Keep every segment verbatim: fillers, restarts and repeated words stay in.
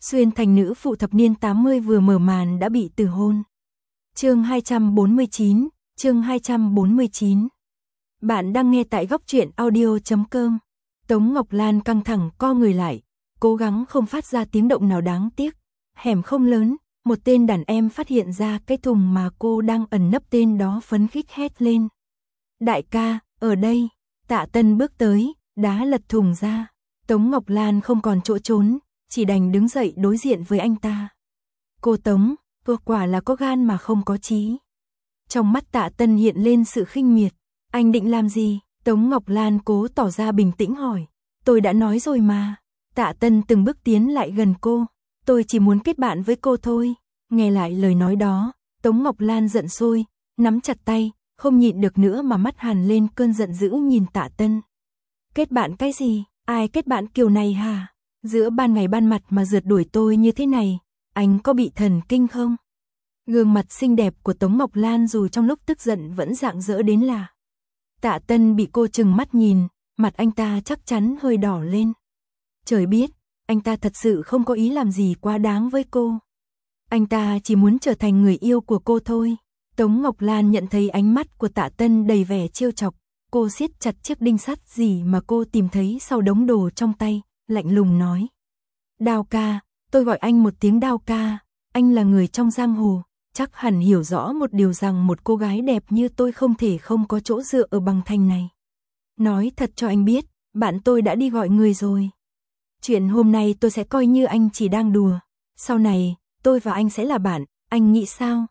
Xuyên thành nữ phụ thập niên tám mươi vừa mở màn đã bị từ hôn. Chương hai trăm bốn mươi chín, chương hai trăm bốn mươi chín. Bạn đang nghe tại góc truyện audio chấm com. Tống Ngọc Lan căng thẳng co người lại, cố gắng không phát ra tiếng động nào đáng tiếc. Hẻm không lớn, một tên đàn em phát hiện ra cái thùng mà cô đang ẩn nấp, tên đó phấn khích hét lên. Đại ca, ở đây. Tạ Tân bước tới, đá lật thùng ra. Tống Ngọc Lan không còn chỗ trốn, chỉ đành đứng dậy đối diện với anh ta. Cô Tống, cô quả là có gan mà không có chí. Trong mắt Tạ Tân hiện lên sự khinh miệt. Anh định làm gì? Tống Ngọc Lan cố tỏ ra bình tĩnh hỏi. Tôi đã nói rồi mà. Tạ Tân từng bước tiến lại gần cô. Tôi chỉ muốn kết bạn với cô thôi. Nghe lại lời nói đó, Tống Ngọc Lan giận sôi, nắm chặt tay, không nhịn được nữa mà mắt hằn lên cơn giận dữ nhìn Tạ Tân. Kết bạn cái gì? Ai kết bạn kiểu này hả? Giữa ban ngày ban mặt mà rượt đuổi tôi như thế này, anh có bị thần kinh không? Gương mặt xinh đẹp của Tống Ngọc Lan dù trong lúc tức giận vẫn rạng rỡ đến lạ. Tạ Tân bị cô trừng mắt nhìn, mặt anh ta chắc chắn hơi đỏ lên. Trời biết, anh ta thật sự không có ý làm gì quá đáng với cô. Anh ta chỉ muốn trở thành người yêu của cô thôi. Tống Ngọc Lan nhận thấy ánh mắt của Tạ Tân đầy vẻ trêu chọc. Cô siết chặt chiếc đinh sắt gì mà cô tìm thấy sau đống đồ trong tay, lạnh lùng nói. Đao ca, tôi gọi anh một tiếng Đao ca, anh là người trong giang hồ, chắc hẳn hiểu rõ một điều rằng một cô gái đẹp như tôi không thể không có chỗ dựa ở Bằng Thành này. Nói thật cho anh biết, bạn tôi đã đi gọi người rồi. Chuyện hôm nay tôi sẽ coi như anh chỉ đang đùa, sau này, tôi và anh sẽ là bạn, anh nghĩ sao?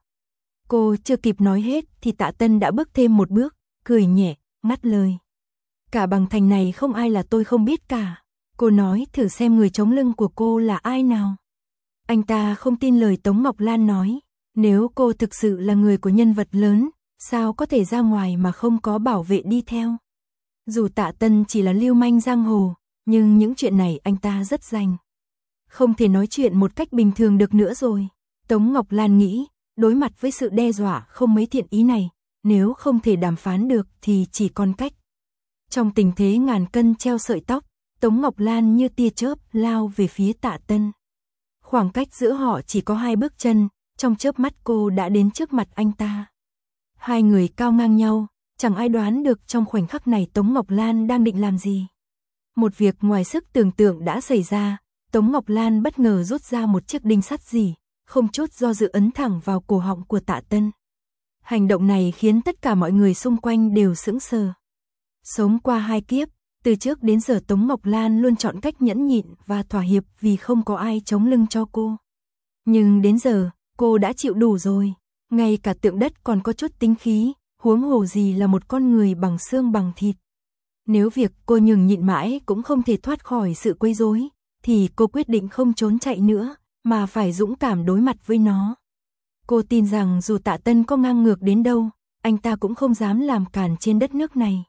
Cô chưa kịp nói hết thì Tạ Tân đã bước thêm một bước, cười nhẹ, ngắt lời. Cả Bằng Thành này không ai là tôi không biết cả. Cô nói thử xem người chống lưng của cô là ai nào. Anh ta không tin lời Tống Ngọc Lan nói. Nếu cô thực sự là người của nhân vật lớn, sao có thể ra ngoài mà không có bảo vệ đi theo? Dù Tạ Tân chỉ là lưu manh giang hồ, nhưng những chuyện này anh ta rất rành. Không thể nói chuyện một cách bình thường được nữa rồi. Tống Ngọc Lan nghĩ, đối mặt với sự đe dọa không mấy thiện ý này, nếu không thể đàm phán được thì chỉ còn cách. Trong tình thế ngàn cân treo sợi tóc, Tống Ngọc Lan như tia chớp lao về phía Tạ Tân. Khoảng cách giữa họ chỉ có hai bước chân, trong chớp mắt cô đã đến trước mặt anh ta. Hai người cao ngang nhau, chẳng ai đoán được trong khoảnh khắc này Tống Ngọc Lan đang định làm gì. Một việc ngoài sức tưởng tượng đã xảy ra, Tống Ngọc Lan bất ngờ rút ra một chiếc đinh sắt gì, không chút do dự ấn thẳng vào cổ họng của Tạ Tân. Hành động này khiến tất cả mọi người xung quanh đều sững sờ. Sống qua hai kiếp, từ trước đến giờ Tống Ngọc Lan luôn chọn cách nhẫn nhịn và thỏa hiệp vì không có ai chống lưng cho cô. Nhưng đến giờ, cô đã chịu đủ rồi, ngay cả tượng đất còn có chút tính khí, huống hồ gì là một con người bằng xương bằng thịt. Nếu việc cô nhường nhịn mãi cũng không thể thoát khỏi sự quấy rối, thì cô quyết định không trốn chạy nữa, mà phải dũng cảm đối mặt với nó. Cô tin rằng dù Tạ Tân có ngang ngược đến đâu, anh ta cũng không dám làm cản trên đất nước này.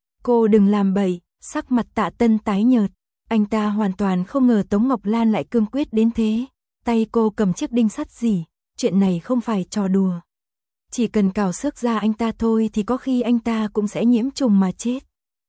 Cô đừng làm bậy. Sắc mặt Tạ Tân tái nhợt, anh ta hoàn toàn không ngờ Tống Ngọc Lan lại cương quyết đến thế. Tay cô cầm chiếc đinh sắt gì, chuyện này không phải trò đùa. Chỉ cần cào xước ra anh ta thôi thì có khi anh ta cũng sẽ nhiễm trùng mà chết.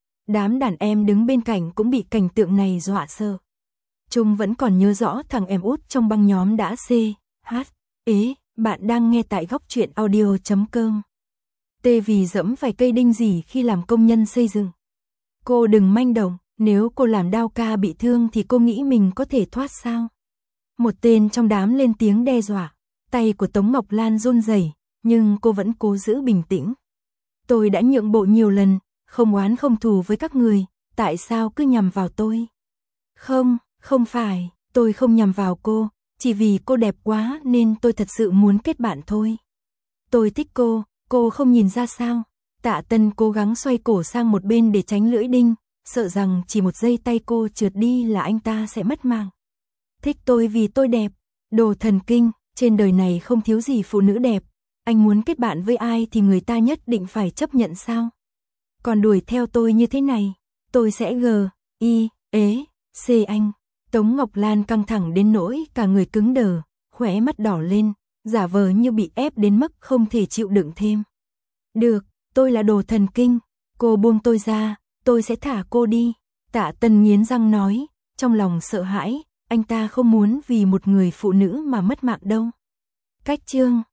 Đám đàn em đứng bên cạnh cũng bị cảnh tượng này dọa sợ. Trung vẫn còn nhớ rõ thằng em út trong băng nhóm đã C, H, ế, bạn đang nghe tại góc truyện audio chấm com. T vì dẫm phải cây đinh gì khi làm công nhân xây dựng. Cô đừng manh động, nếu cô làm Đao ca bị thương thì cô nghĩ mình có thể thoát sao? Một tên trong đám lên tiếng đe dọa, tay của Tống Ngọc Lan run rẩy, nhưng cô vẫn cố giữ bình tĩnh. Tôi đã nhượng bộ nhiều lần, không oán không thù với các người, tại sao cứ nhằm vào tôi? Không, không phải, tôi không nhằm vào cô, chỉ vì cô đẹp quá nên tôi thật sự muốn kết bạn thôi. Tôi thích cô, cô không nhìn ra sao? Tạ Tân cố gắng xoay cổ sang một bên để tránh lưỡi đinh, sợ rằng chỉ một giây tay cô trượt đi là anh ta sẽ mất mạng. Thích tôi vì tôi đẹp, đồ thần kinh, trên đời này không thiếu gì phụ nữ đẹp, anh muốn kết bạn với ai thì người ta nhất định phải chấp nhận sao? Còn đuổi theo tôi như thế này, tôi sẽ g, i, ế, c anh. Tống Ngọc Lan căng thẳng đến nỗi cả người cứng đờ, khóe mắt đỏ lên, giả vờ như bị ép đến mức không thể chịu đựng thêm. Được. Tôi là đồ thần kinh, cô buông tôi ra, tôi sẽ thả cô đi. Tạ Tân nghiến răng nói, trong lòng sợ hãi, anh ta không muốn vì một người phụ nữ mà mất mạng đâu. Cách chương